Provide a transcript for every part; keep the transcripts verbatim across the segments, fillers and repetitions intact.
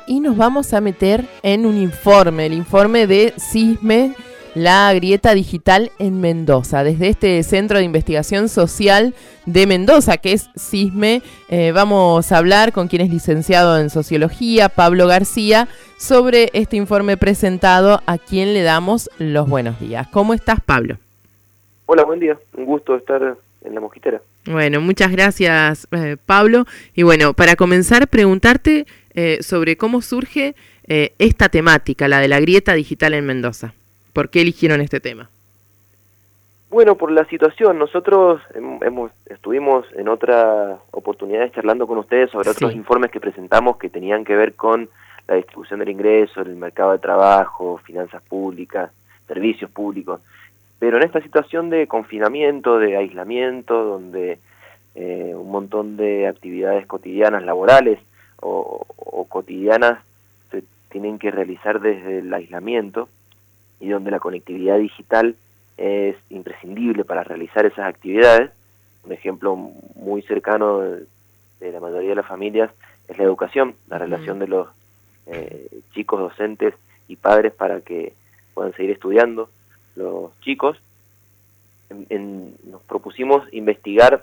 y nos vamos a meter en un informe, el informe de SISME, la grieta digital en Mendoza. Desde este Centro de Investigación Social de Mendoza, que es SISME, eh, vamos a hablar con quien es licenciado en Sociología, Pablo García, sobre este informe presentado, a quien le damos los buenos días. ¿Cómo estás, Pablo? Hola, buen día. Un gusto estar en La Mosquitera. Bueno, muchas gracias, eh, Pablo. Y bueno, para comenzar, preguntarte eh, sobre cómo surge eh, esta temática, la de la grieta digital en Mendoza. ¿Por qué eligieron este tema? Bueno, por la situación. Nosotros hemos, estuvimos en otras oportunidades charlando con ustedes sobre otros sí. informes que presentamos que tenían que ver con la distribución del ingreso, el mercado de trabajo, finanzas públicas, servicios públicos. Pero en esta situación de confinamiento, de aislamiento, donde eh, un montón de actividades cotidianas laborales o, o cotidianas se tienen que realizar desde el aislamiento, y donde la conectividad digital es imprescindible para realizar esas actividades. Un ejemplo muy cercano de, de la mayoría de las familias es la educación, la relación de los eh, chicos, docentes y padres para que puedan seguir estudiando los chicos. En, en, nos propusimos investigar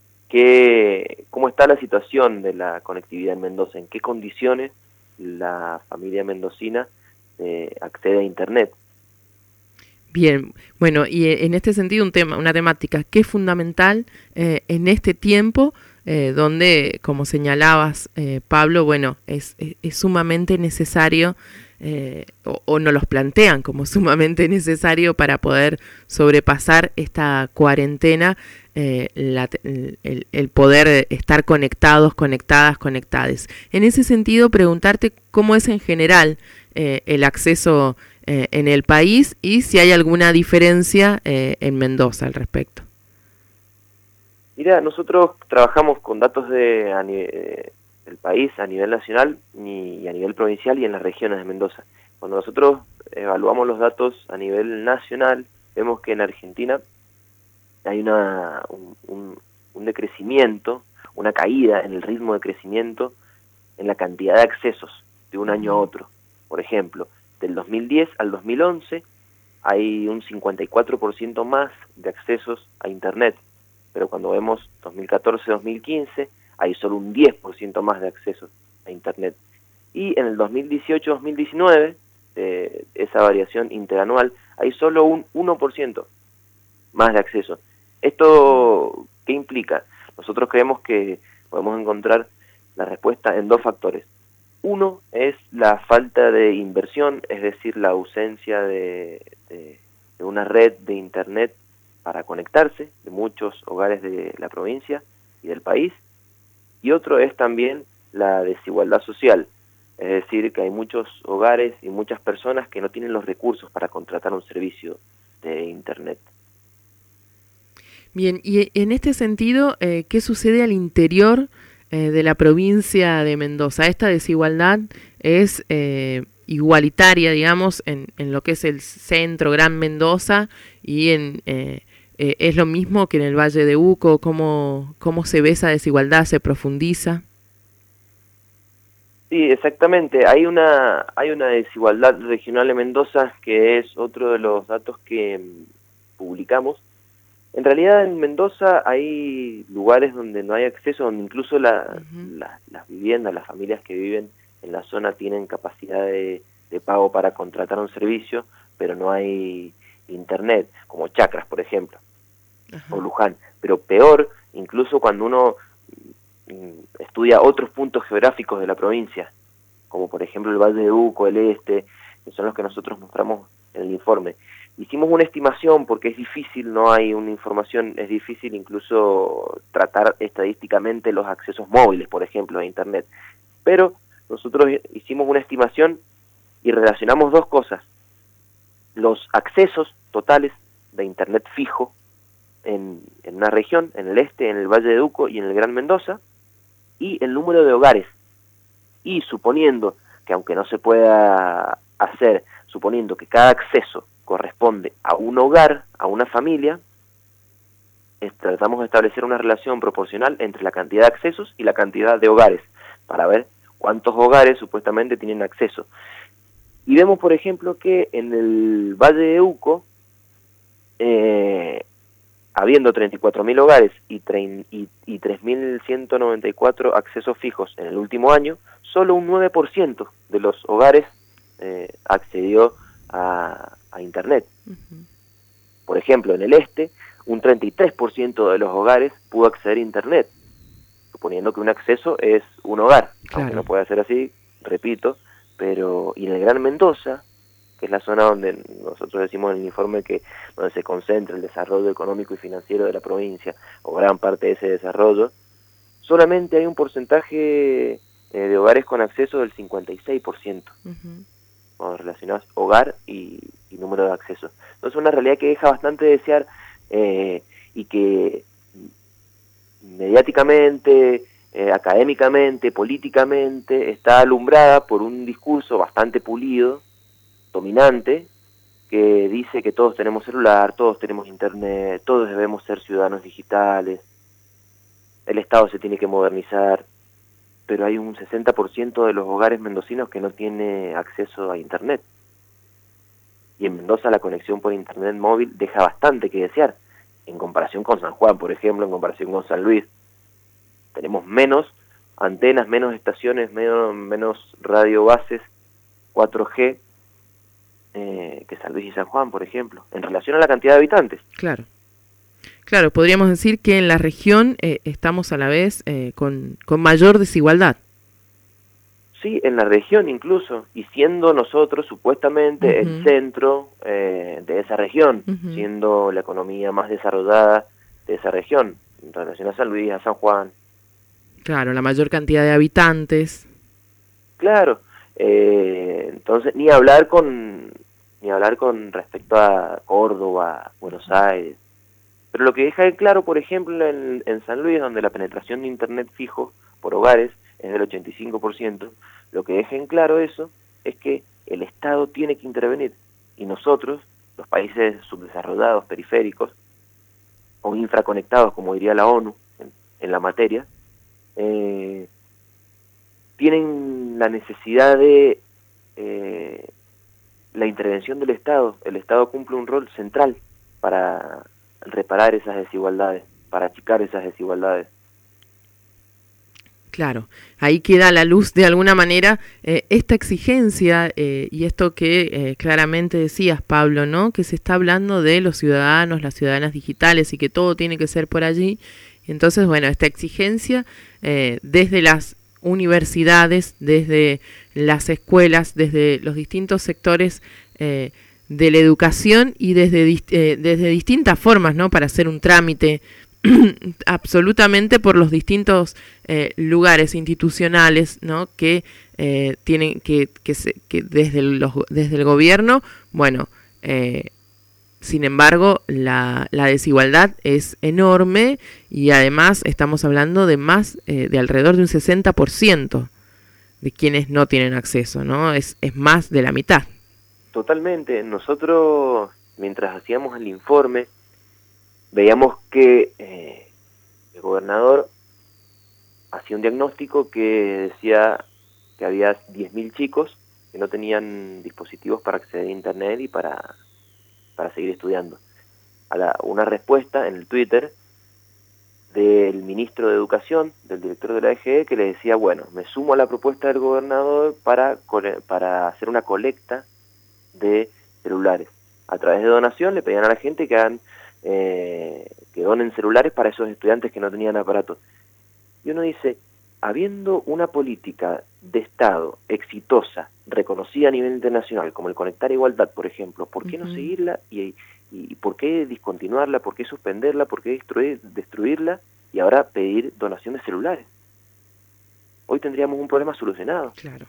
qué, cómo está la situación de la conectividad en Mendoza, en qué condiciones la familia mendocina eh, accede a Internet. Bien, bueno, y en este sentido un tema, una temática que es fundamental eh, en este tiempo, eh, donde, como señalabas, eh, Pablo, bueno, es, es, es sumamente necesario, eh, o, o nos los plantean como sumamente necesario para poder sobrepasar esta cuarentena, eh, la, el, el poder estar conectados, conectadas, conectades. En ese sentido, preguntarte cómo es en general eh, el acceso Eh, en el país y si hay alguna diferencia eh, en Mendoza al respecto. Mira, nosotros trabajamos con datos de a nivel, del país a nivel nacional y a nivel provincial y en las regiones de Mendoza. Cuando nosotros evaluamos los datos a nivel nacional, vemos que en Argentina hay una un, un, un decrecimiento, una caída en el ritmo de crecimiento en la cantidad de accesos de un año a otro. Por ejemplo, del dos mil diez al dos mil once hay un cincuenta y cuatro por ciento más de accesos a Internet, pero cuando vemos dos mil catorce a dos mil quince hay solo un diez por ciento más de accesos a Internet. Y en el dos mil dieciocho a dos mil diecinueve, eh, esa variación interanual, hay solo un uno por ciento más de acceso. ¿Esto qué implica? Nosotros creemos que podemos encontrar la respuesta en dos factores. Uno es la falta de inversión, es decir, la ausencia de, de, de una red de Internet para conectarse de muchos hogares de la provincia y del país. Y otro es también la desigualdad social, es decir, que hay muchos hogares y muchas personas que no tienen los recursos para contratar un servicio de Internet. Bien, y en este sentido, eh, ¿qué sucede al interior Eh, de la provincia de Mendoza? Esta desigualdad es eh, igualitaria, digamos, en, en lo que es el centro, Gran Mendoza, y en eh, eh, es lo mismo que en el Valle de Uco. ¿Cómo, cómo se ve esa desigualdad? ¿Se profundiza? Sí, exactamente. Hay una, hay una desigualdad regional en Mendoza, que es otro de los datos que publicamos. En realidad en Mendoza hay lugares donde no hay acceso, donde incluso la, uh-huh. la, las viviendas, las familias que viven en la zona tienen capacidad de, de pago para contratar un servicio, pero no hay Internet, como Chacras, por ejemplo, uh-huh. o Luján. Pero peor, incluso cuando uno mm, estudia otros puntos geográficos de la provincia, como por ejemplo el Valle de Uco, el Este, que son los que nosotros mostramos en el informe. Hicimos una estimación porque es difícil, no hay una información, es difícil incluso tratar estadísticamente los accesos móviles, por ejemplo, a Internet. Pero nosotros hicimos una estimación y relacionamos dos cosas. Los accesos totales de Internet fijo en, en una región, en el este, en el Valle de Uco y en el Gran Mendoza, y el número de hogares. Y suponiendo que aunque no se pueda hacer, suponiendo que cada acceso corresponde a un hogar, a una familia, es, tratamos de establecer una relación proporcional entre la cantidad de accesos y la cantidad de hogares, para ver cuántos hogares supuestamente tienen acceso. Y vemos, por ejemplo, que en el Valle de Uco, eh, habiendo treinta y cuatro mil hogares y, y, y tres mil ciento noventa y cuatro accesos fijos en el último año, solo un nueve por ciento de los hogares eh, accedió a, a Internet. Uh-huh. Por ejemplo, en el este, un treinta y tres por ciento de los hogares pudo acceder a Internet, suponiendo que un acceso es un hogar, claro. Aunque no puede ser así, repito, pero y en el Gran Mendoza, que es la zona donde nosotros decimos en el informe que donde se concentra el desarrollo económico y financiero de la provincia, o gran parte de ese desarrollo, solamente hay un porcentaje eh, de hogares con acceso del cincuenta y seis por ciento, uh-huh. relacionados hogar y, y número de accesos. Entonces una realidad que deja bastante de desear eh, y que mediáticamente, eh, académicamente, políticamente, está alumbrada por un discurso bastante pulido, dominante, que dice que todos tenemos celular, todos tenemos internet, todos debemos ser ciudadanos digitales, el Estado se tiene que modernizar, pero hay un sesenta por ciento de los hogares mendocinos que no tiene acceso a internet. Y en Mendoza la conexión por internet móvil deja bastante que desear, en comparación con San Juan, por ejemplo, en comparación con San Luis. Tenemos menos antenas, menos estaciones, menos, menos radiobases cuatro G eh, que San Luis y San Juan, por ejemplo, en relación a la cantidad de habitantes. Claro. Claro, podríamos decir que en la región eh, estamos a la vez eh, con, con mayor desigualdad. Sí, en la región incluso, y siendo nosotros supuestamente uh-huh. el centro eh, de esa región, uh-huh. siendo la economía más desarrollada de esa región, en relación a San Luis, a San Juan. Claro, la mayor cantidad de habitantes. Claro, eh, entonces ni hablar con ni hablar con respecto a Córdoba, Buenos Aires. Pero lo que deja de claro, por ejemplo, en, en San Luis, donde la penetración de internet fijo por hogares es del ochenta y cinco por ciento, lo que deja en claro eso es que el Estado tiene que intervenir, y nosotros, los países subdesarrollados, periféricos, o infraconectados, como diría la ONU en, en la materia, eh, tienen la necesidad de eh, la intervención del Estado. El Estado cumple un rol central para reparar esas desigualdades, para achicar esas desigualdades. Claro, ahí queda a la luz de alguna manera eh, esta exigencia eh, y esto que eh, claramente decías, Pablo, ¿no? Que se está hablando de los ciudadanos, las ciudadanas digitales y que todo tiene que ser por allí. Entonces, bueno, esta exigencia eh, desde las universidades, desde las escuelas, desde los distintos sectores eh, de la educación y desde, eh, desde distintas formas, ¿no? Para hacer un trámite absolutamente por los distintos eh, lugares institucionales, ¿no? que eh, tienen que que, se, que desde los desde el gobierno, bueno, eh, sin embargo la, la desigualdad es enorme y además estamos hablando de más eh, de alrededor de un sesenta por ciento de quienes no tienen acceso, ¿no? Es es más de la mitad. Totalmente. Nosotros, mientras hacíamos el informe, veíamos que eh, el gobernador hacía un diagnóstico que decía que había diez mil chicos que no tenían dispositivos para acceder a internet y para, para seguir estudiando. A la, una respuesta en el Twitter del ministro de Educación, del director de la E G E, que le decía, bueno, me sumo a la propuesta del gobernador para, para hacer una colecta de celulares. A través de donación le pedían a la gente que hagan Eh, que donen celulares para esos estudiantes que no tenían aparatos. Y uno dice, habiendo una política de Estado exitosa, reconocida a nivel internacional, como el Conectar Igualdad, por ejemplo, ¿por qué uh-huh. no seguirla y, y, y por qué discontinuarla, por qué suspenderla, por qué destruir, destruirla y ahora pedir donación de celulares? Hoy tendríamos un problema solucionado. Claro.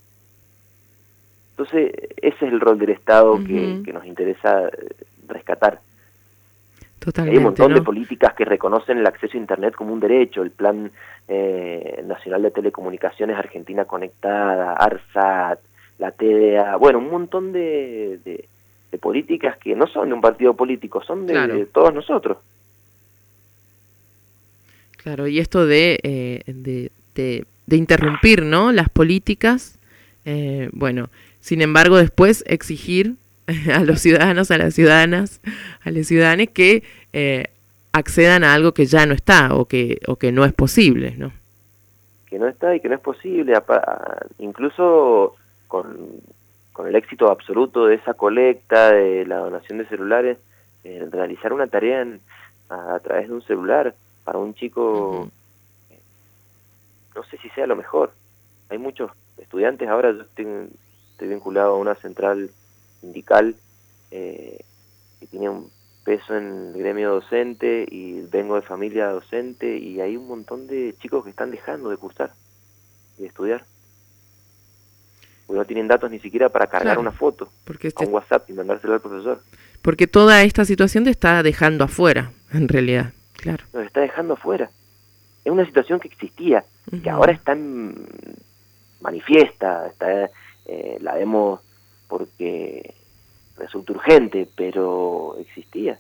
Entonces, ese es el rol del Estado uh-huh. que, que nos interesa rescatar. Totalmente, hay un montón ¿no? de políticas que reconocen el acceso a Internet como un derecho, el Plan eh, Nacional de Telecomunicaciones Argentina Conectada, ARSAT, la T D A, bueno, un montón de, de, de políticas que no son de un partido político, son de, claro. de todos nosotros. Claro, y esto de, eh, de, de de interrumpir, ¿no?, las políticas, eh, bueno, sin embargo después exigir a los ciudadanos, a las ciudadanas, a los ciudadanos que eh, accedan a algo que ya no está o que o que no es posible, ¿no? Que no está y que no es posible, incluso con, con el éxito absoluto de esa colecta, de la donación de celulares, eh, realizar una tarea en, a, a través de un celular para un chico, uh-huh. eh, no sé si sea lo mejor. Hay muchos estudiantes, ahora yo estoy, estoy vinculado a una central sindical eh, que tiene un peso en el gremio docente y vengo de familia docente y hay un montón de chicos que están dejando de cursar y de estudiar porque no tienen datos ni siquiera para cargar claro, una foto porque este... a un WhatsApp y mandárselo al profesor, porque toda esta situación te está dejando afuera, en realidad. Claro, nos está dejando afuera. Es una situación que existía, uh-huh. que ahora está en manifiesta, está, eh, la vemos porque resulta urgente, pero existía.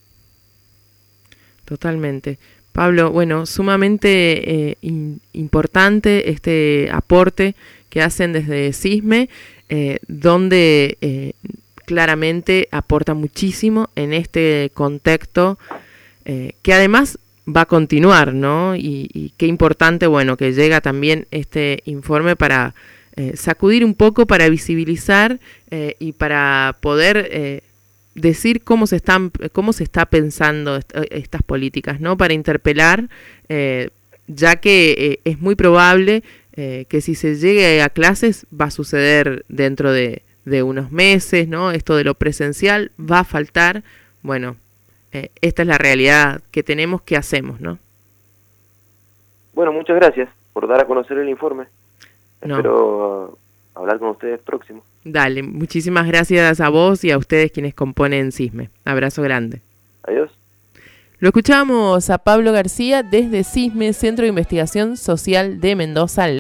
Totalmente. Pablo, bueno, sumamente eh, in, importante este aporte que hacen desde SISME, eh, donde eh, claramente aporta muchísimo en este contexto eh, que además va a continuar, ¿no? Y, y qué importante, bueno, que llega también este informe para Eh, sacudir un poco, para visibilizar eh, y para poder eh, decir cómo se están, cómo se está pensando est- estas políticas, ¿no? Para interpelar, eh, ya que eh, es muy probable eh, que si se llegue a clases va a suceder dentro de, de unos meses, ¿no? Esto de lo presencial va a faltar. Bueno, eh, esta es la realidad que tenemos, que hacemos, ¿no? Bueno, muchas gracias por dar a conocer el informe. No. Espero hablar con ustedes próximo. Dale, muchísimas gracias a vos y a ustedes quienes componen SISME. Abrazo grande. Adiós. Lo escuchamos a Pablo García desde SISME, Centro de Investigación Social de Mendoza.